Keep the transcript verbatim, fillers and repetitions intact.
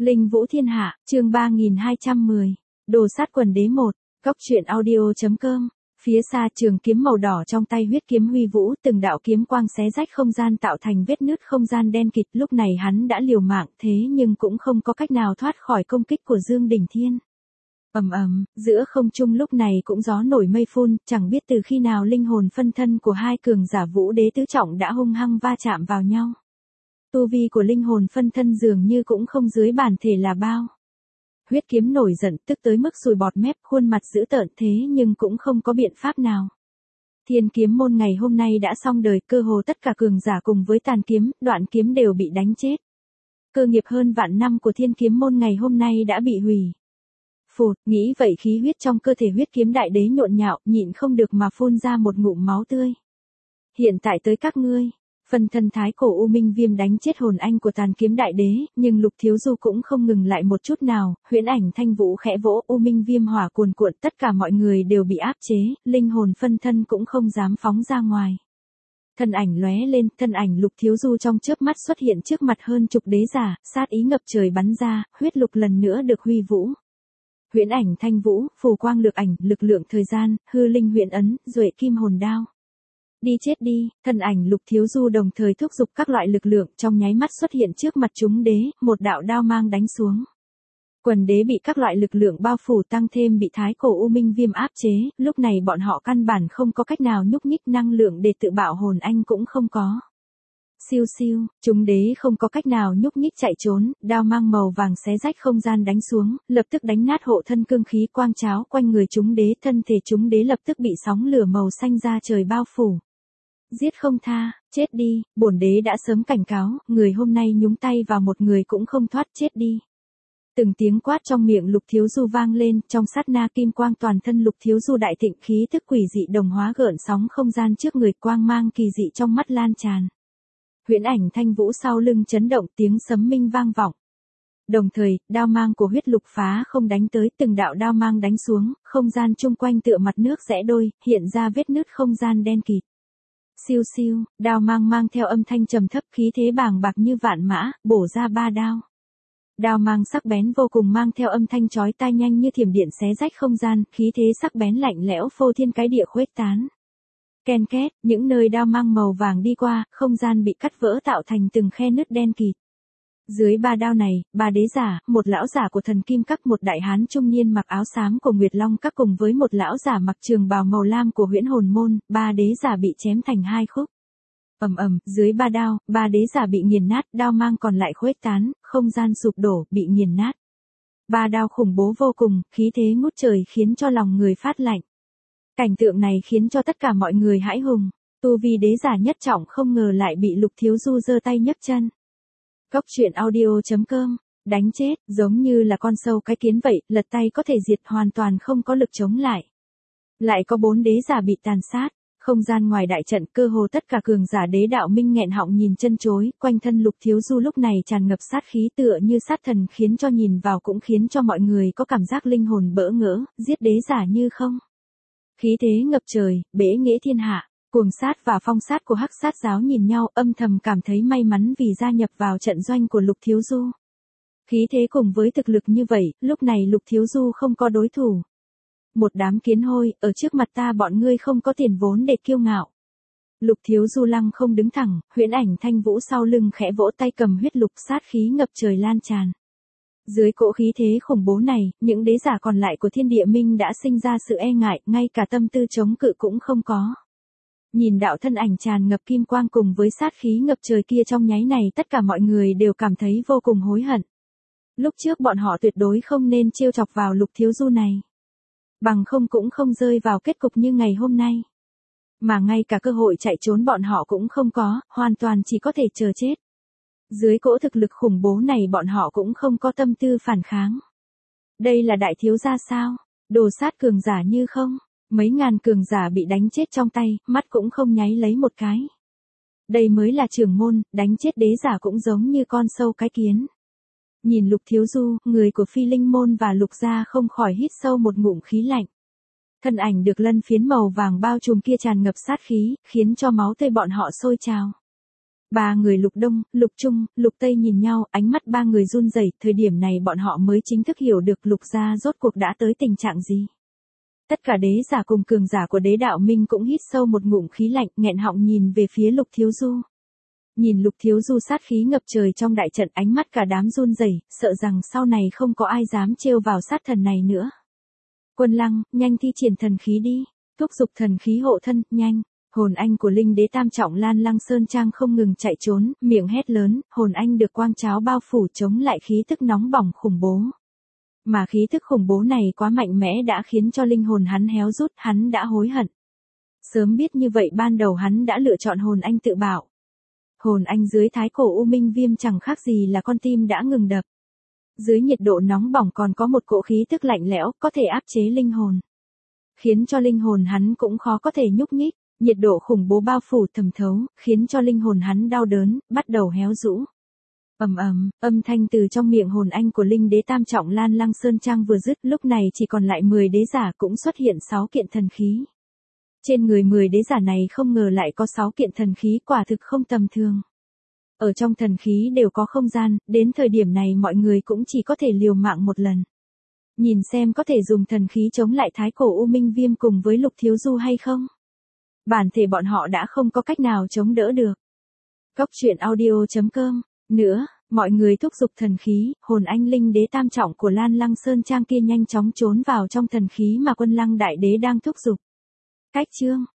Linh Vũ Thiên Hạ, chương ba nghìn hai trăm mười. Đồ sát quần đế một. Góc truyện audio.com. Phía xa trường kiếm màu đỏ trong tay huyết kiếm huy vũ, từng đạo kiếm quang xé rách không gian tạo thành vết nứt không gian đen kịt. Lúc này hắn đã liều mạng thế nhưng cũng không có cách nào thoát khỏi công kích của Dương Đỉnh Thiên. Ầm ầm, giữa không trung lúc này cũng gió nổi mây phun, chẳng biết từ khi nào linh hồn phân thân của hai cường giả Vũ Đế tứ trọng đã hung hăng va chạm vào nhau. Tu vi của linh hồn phân thân dường như cũng không dưới bản thể là bao. Huyết kiếm nổi giận tức tới mức sùi bọt mép, khuôn mặt dữ tợn thế nhưng cũng không có biện pháp nào. Thiên kiếm môn ngày hôm nay đã xong đời, cơ hồ tất cả cường giả cùng với tàn kiếm, đoạn kiếm đều bị đánh chết. Cơ nghiệp hơn vạn năm của thiên kiếm môn ngày hôm nay đã bị hủy. Phụt, nghĩ vậy khí huyết trong cơ thể huyết kiếm đại đế nhộn nhạo, nhịn không được mà phun ra một ngụm máu tươi. Hiện tại tới các ngươi. Phân thân thái cổ U Minh Viêm đánh chết hồn anh của tàn kiếm đại đế, nhưng Lục Thiếu Du cũng không ngừng lại một chút nào, huyễn ảnh thanh vũ khẽ vỗ, U Minh Viêm hỏa cuồn cuộn, tất cả mọi người đều bị áp chế, linh hồn phân thân cũng không dám phóng ra ngoài. Thân ảnh lóe lên, thân ảnh Lục Thiếu Du trong chớp mắt xuất hiện trước mặt hơn chục đế giả, sát ý ngập trời bắn ra, huyết lục lần nữa được huy vũ. Huyễn ảnh thanh vũ, phù quang lược ảnh, lực lượng thời gian, hư linh huyễn ấn, duệ kim hồn đao. Đi chết đi, thân ảnh Lục Thiếu Du đồng thời thúc giục các loại lực lượng trong nháy mắt xuất hiện trước mặt chúng đế, một đạo đao mang đánh xuống. Quần đế bị các loại lực lượng bao phủ tăng thêm bị thái cổ U Minh Viêm áp chế, lúc này bọn họ căn bản không có cách nào nhúc nhích, năng lượng để tự bạo hồn anh cũng không có. Siêu siêu, chúng đế không có cách nào nhúc nhích chạy trốn, đao mang màu vàng xé rách không gian đánh xuống, lập tức đánh nát hộ thân cương khí quang cháo quanh người chúng đế, thân thể chúng đế lập tức bị sóng lửa màu xanh ra trời bao phủ. Giết không tha, chết đi, bổn đế đã sớm cảnh cáo, người hôm nay nhúng tay vào một người cũng không thoát, chết đi. Từng tiếng quát trong miệng Lục Thiếu Du vang lên, trong sát na kim quang toàn thân Lục Thiếu Du đại thịnh, khí thức quỷ dị đồng hóa gợn sóng không gian trước người, quang mang kỳ dị trong mắt lan tràn. Huyễn ảnh thanh vũ sau lưng chấn động, tiếng sấm minh vang vọng. Đồng thời, đao mang của huyết lục phá không đánh tới, từng đạo đao mang đánh xuống, không gian chung quanh tựa mặt nước rẽ đôi, hiện ra vết nứt không gian đen kịt. Siêu siêu, đao mang mang theo âm thanh trầm thấp, khí thế bàng bạc như vạn mã, bổ ra ba đao. Đao mang sắc bén vô cùng mang theo âm thanh chói tai nhanh như thiểm điện xé rách không gian, khí thế sắc bén lạnh lẽo phô thiên cái địa khuếch tán. Ken két, những nơi đao mang màu vàng đi qua, không gian bị cắt vỡ tạo thành từng khe nứt đen kịt. Dưới ba đao này, ba đế giả, một lão giả của thần kim các, một đại hán trung niên mặc áo xám của Nguyệt Long các cùng với một lão giả mặc trường bào màu lam của Huyễn Hồn môn, ba đế giả bị chém thành hai khúc. Ầm ầm, dưới ba đao, ba đế giả bị nghiền nát, đao mang còn lại khuếch tán, không gian sụp đổ, bị nghiền nát. Ba đao khủng bố vô cùng, khí thế ngút trời khiến cho lòng người phát lạnh. Cảnh tượng này khiến cho tất cả mọi người hãi hùng, tu vi đế giả nhất trọng không ngờ lại bị Lục Thiếu Du giơ tay nhấc chân. Góc truyện audio.com, đánh chết, giống như là con sâu cái kiến vậy, lật tay có thể diệt, hoàn toàn không có lực chống lại. Lại có bốn đế giả bị tàn sát, không gian ngoài đại trận, cơ hồ tất cả cường giả đế đạo minh nghẹn họng nhìn chân chối, quanh thân Lục Thiếu Du lúc này tràn ngập sát khí tựa như sát thần, khiến cho nhìn vào cũng khiến cho mọi người có cảm giác linh hồn bỡ ngỡ, giết đế giả như không. Khí thế ngập trời, bế nghĩa thiên hạ. Cuồng sát và phong sát của hắc sát giáo nhìn nhau, âm thầm cảm thấy may mắn vì gia nhập vào trận doanh của Lục Thiếu Du. Khí thế cùng với thực lực như vậy, lúc này Lục Thiếu Du không có đối thủ. Một đám kiến hôi, ở trước mặt ta bọn ngươi không có tiền vốn để kiêu ngạo. Lục Thiếu Du lăng không đứng thẳng, huyễn ảnh thanh vũ sau lưng khẽ vỗ tay cầm huyết lục, sát khí ngập trời lan tràn. Dưới cỗ khí thế khủng bố này, những đế giả còn lại của thiên địa minh đã sinh ra sự e ngại, ngay cả tâm tư chống cự cũng không có. Nhìn đạo thân ảnh tràn ngập kim quang cùng với sát khí ngập trời kia trong nháy này, tất cả mọi người đều cảm thấy vô cùng hối hận. Lúc trước bọn họ tuyệt đối không nên trêu chọc vào Lục Thiếu Du này. Bằng không cũng không rơi vào kết cục như ngày hôm nay. Mà ngay cả cơ hội chạy trốn bọn họ cũng không có, hoàn toàn chỉ có thể chờ chết. Dưới cỗ thực lực khủng bố này bọn họ cũng không có tâm tư phản kháng. Đây là đại thiếu gia sao? Đồ sát cường giả như không? Mấy ngàn cường giả bị đánh chết trong tay, mắt cũng không nháy lấy một cái. Đây mới là trưởng môn, đánh chết đế giả cũng giống như con sâu cái kiến. Nhìn Lục Thiếu Du, người của Phi Linh môn và Lục gia không khỏi hít sâu một ngụm khí lạnh. Thân ảnh được lân phiến màu vàng bao trùm kia tràn ngập sát khí, khiến cho máu tươi bọn họ sôi trào. Ba người Lục Đông, Lục Trung, Lục Tây nhìn nhau, ánh mắt ba người run rẩy, thời điểm này bọn họ mới chính thức hiểu được Lục gia rốt cuộc đã tới tình trạng gì. Tất cả đế giả cùng cường giả của đế đạo minh cũng hít sâu một ngụm khí lạnh, nghẹn họng nhìn về phía Lục Thiếu Du. Nhìn Lục Thiếu Du sát khí ngập trời trong đại trận, ánh mắt cả đám run rẩy, sợ rằng sau này không có ai dám trêu vào sát thần này nữa. Quân Lăng, nhanh thi triển thần khí đi, thúc giục thần khí hộ thân, nhanh. Hồn anh của linh đế tam trọng Lan Lăng Sơn Trang không ngừng chạy trốn, miệng hét lớn, hồn anh được quang cháo bao phủ chống lại khí tức nóng bỏng khủng bố. Mà khí tức khủng bố này quá mạnh mẽ đã khiến cho linh hồn hắn héo rút, hắn đã hối hận. Sớm biết như vậy ban đầu hắn đã lựa chọn hồn anh tự bảo. Hồn anh dưới thái cổ u minh viêm chẳng khác gì là con tim đã ngừng đập. Dưới nhiệt độ nóng bỏng còn có một cỗ khí tức lạnh lẽo, có thể áp chế linh hồn. Khiến cho linh hồn hắn cũng khó có thể nhúc nhích. Nhiệt độ khủng bố bao phủ thẩm thấu, khiến cho linh hồn hắn đau đớn, bắt đầu héo rũ. Ầm ầm, âm thanh từ trong miệng hồn anh của linh đế tam trọng Lan Lăng Sơn Trang vừa dứt, lúc này chỉ còn lại mười đế giả, cũng xuất hiện sáu kiện thần khí. Trên người mười đế giả này không ngờ lại có sáu kiện thần khí, quả thực không tầm thường. Ở trong thần khí đều có không gian, đến thời điểm này mọi người cũng chỉ có thể liều mạng một lần. Nhìn xem có thể dùng thần khí chống lại thái cổ u minh viêm cùng với Lục Thiếu Du hay không? Bản thể bọn họ đã không có cách nào chống đỡ được. Cốc truyện audio chấm com. Nữa, mọi người thúc giục thần khí, hồn anh linh đế tam trọng của Lan Lăng Sơn Trang kia nhanh chóng trốn vào trong thần khí mà Quân Lăng Đại Đế đang thúc giục. Cách chương